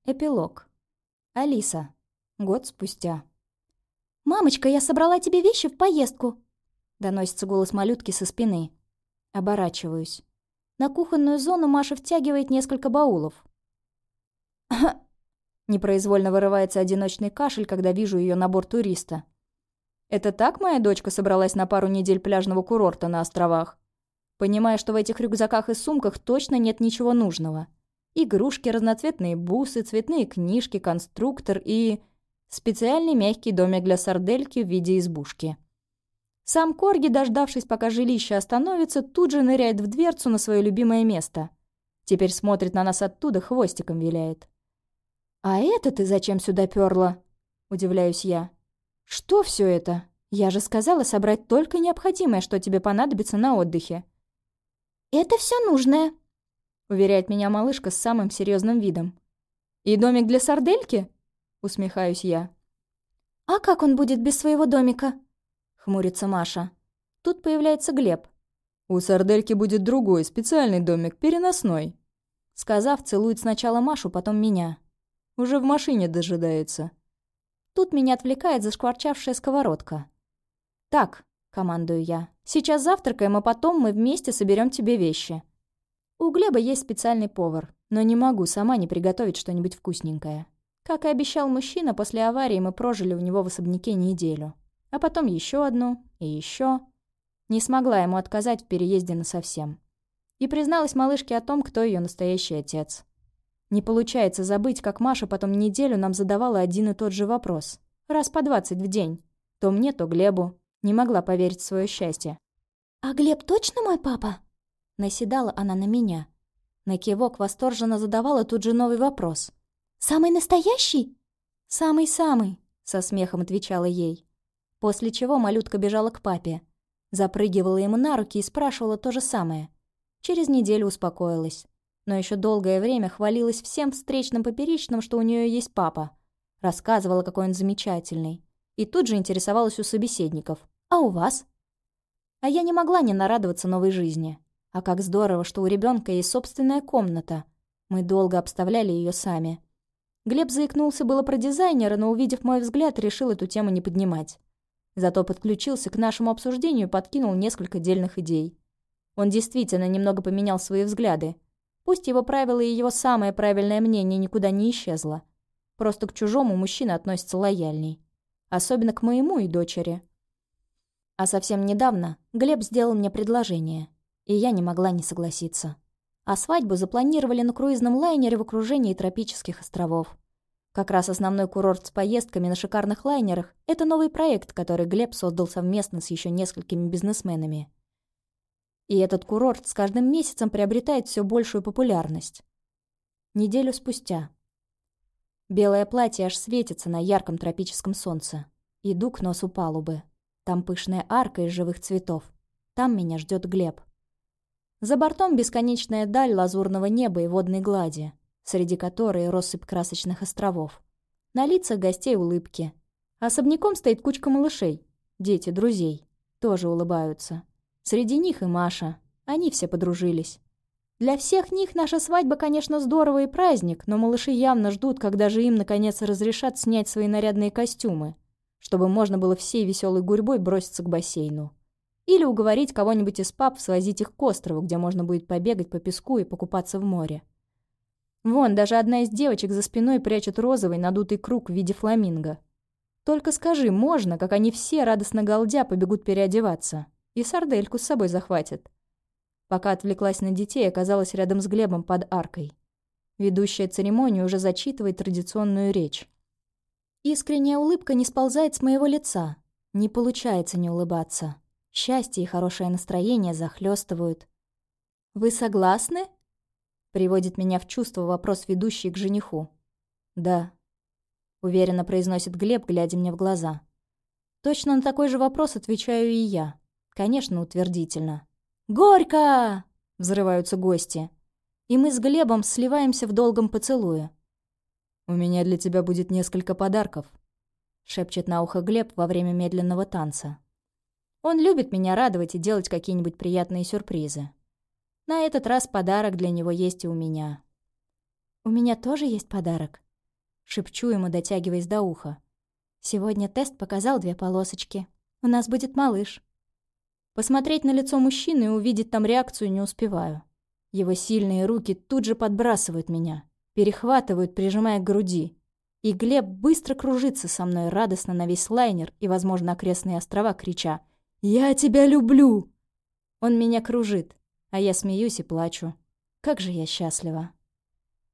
Эпилог. Алиса. Год спустя. «Мамочка, я собрала тебе вещи в поездку!» Доносится голос малютки со спины. Оборачиваюсь. На кухонную зону Маша втягивает несколько баулов. Непроизвольно вырывается одиночный кашель, когда вижу ее набор туриста. «Это так моя дочка собралась на пару недель пляжного курорта на островах?» Понимая, что в этих рюкзаках и сумках точно нет ничего нужного. Игрушки, разноцветные бусы, цветные книжки, конструктор и... специальный мягкий домик для сардельки в виде избушки. Сам Корги, дождавшись, пока жилище остановится, тут же ныряет в дверцу на свое любимое место. Теперь смотрит на нас оттуда, хвостиком виляет. «А это ты зачем сюда пёрла?» – удивляюсь я. «Что все это? Я же сказала собрать только необходимое, что тебе понадобится на отдыхе». «Это все нужное», — уверяет меня малышка с самым серьезным видом. «И домик для сардельки?» — усмехаюсь я. «А как он будет без своего домика?» — хмурится Маша. Тут появляется Глеб. «У сардельки будет другой, специальный домик, переносной». Сказав, целует сначала Машу, потом меня. Уже в машине дожидается. Тут меня отвлекает зашкварчавшая сковородка. «Так», — командую я, — «сейчас завтракаем, а потом мы вместе соберем тебе вещи». У Глеба есть специальный повар, но не могу сама не приготовить что-нибудь вкусненькое. Как и обещал мужчина, после аварии мы прожили у него в особняке неделю. А потом еще одну и еще. Не смогла ему отказать в переезде насовсем. И призналась малышке о том, кто ее настоящий отец. Не получается забыть, как Маша потом неделю нам задавала один и тот же вопрос. Раз по 20 в день. То мне, то Глебу. Не могла поверить в свое счастье. «А Глеб точно мой папа?» Наседала она на меня. На кивок восторженно задавала тут же новый вопрос. «Самый настоящий?» «Самый-самый», — со смехом отвечала ей. После чего малютка бежала к папе. Запрыгивала ему на руки и спрашивала то же самое. Через неделю успокоилась. Но еще долгое время хвалилась всем встречным поперечным, что у нее есть папа. Рассказывала, какой он замечательный. И тут же интересовалась у собеседников. «А у вас?» А я не могла не нарадоваться новой жизни. А как здорово, что у ребенка есть собственная комната. Мы долго обставляли ее сами. Глеб заикнулся было про дизайнера, но, увидев мой взгляд, решил эту тему не поднимать. Зато подключился к нашему обсуждению и подкинул несколько дельных идей. Он действительно немного поменял свои взгляды. Пусть его правила и его самое правильное мнение никуда не исчезло. Просто к чужому мужчина относится лояльней. Особенно к моему и дочери. А совсем недавно Глеб сделал мне предложение. И я не могла не согласиться. А свадьбу запланировали на круизном лайнере в окружении тропических островов. Как раз основной курорт с поездками на шикарных лайнерах – это новый проект, который Глеб создал совместно с еще несколькими бизнесменами. И этот курорт с каждым месяцем приобретает все большую популярность. Неделю спустя. Белое платье аж светится на ярком тропическом солнце. Иду к носу палубы. Там пышная арка из живых цветов. Там меня ждет Глеб. За бортом бесконечная даль лазурного неба и водной глади, среди которой россыпь красочных островов. На лицах гостей улыбки. Особняком стоит кучка малышей. Дети друзей. Тоже улыбаются. Среди них и Маша. Они все подружились. Для всех них наша свадьба, конечно, здорово и праздник, но малыши явно ждут, когда же им, наконец, разрешат снять свои нарядные костюмы, чтобы можно было всей веселой гурьбой броситься к бассейну. Или уговорить кого-нибудь из пап свозить их к острову, где можно будет побегать по песку и покупаться в море. Вон, даже одна из девочек за спиной прячет розовый надутый круг в виде фламинго. Только скажи, можно, как они все, радостно галдя, побегут переодеваться. И сардельку с собой захватят. Пока отвлеклась на детей, оказалась рядом с Глебом под аркой. Ведущая церемонию уже зачитывает традиционную речь. Искренняя улыбка не сползает с моего лица. Не получается не улыбаться. Счастье и хорошее настроение захлестывают. «Вы согласны?» Приводит меня в чувство вопрос ведущий к жениху. «Да», — уверенно произносит Глеб, глядя мне в глаза. Точно на такой же вопрос отвечаю и я. Конечно, утвердительно. «Горько!» — взрываются гости. И мы с Глебом сливаемся в долгом поцелуе. «У меня для тебя будет несколько подарков», — шепчет на ухо Глеб во время медленного танца. Он любит меня радовать и делать какие-нибудь приятные сюрпризы. На этот раз подарок для него есть и у меня. «У меня тоже есть подарок», Шепчу ему, дотягиваясь до уха. «Сегодня тест показал 2 полосочки. У нас будет малыш». Посмотреть на лицо мужчины и увидеть там реакцию не успеваю. Его сильные руки тут же подбрасывают меня, перехватывают, прижимая к груди. И Глеб быстро кружится со мной радостно на весь лайнер и, возможно, окрестные острова, крича: «Я тебя люблю!». Он меня кружит, а я смеюсь и плачу. Как же я счастлива.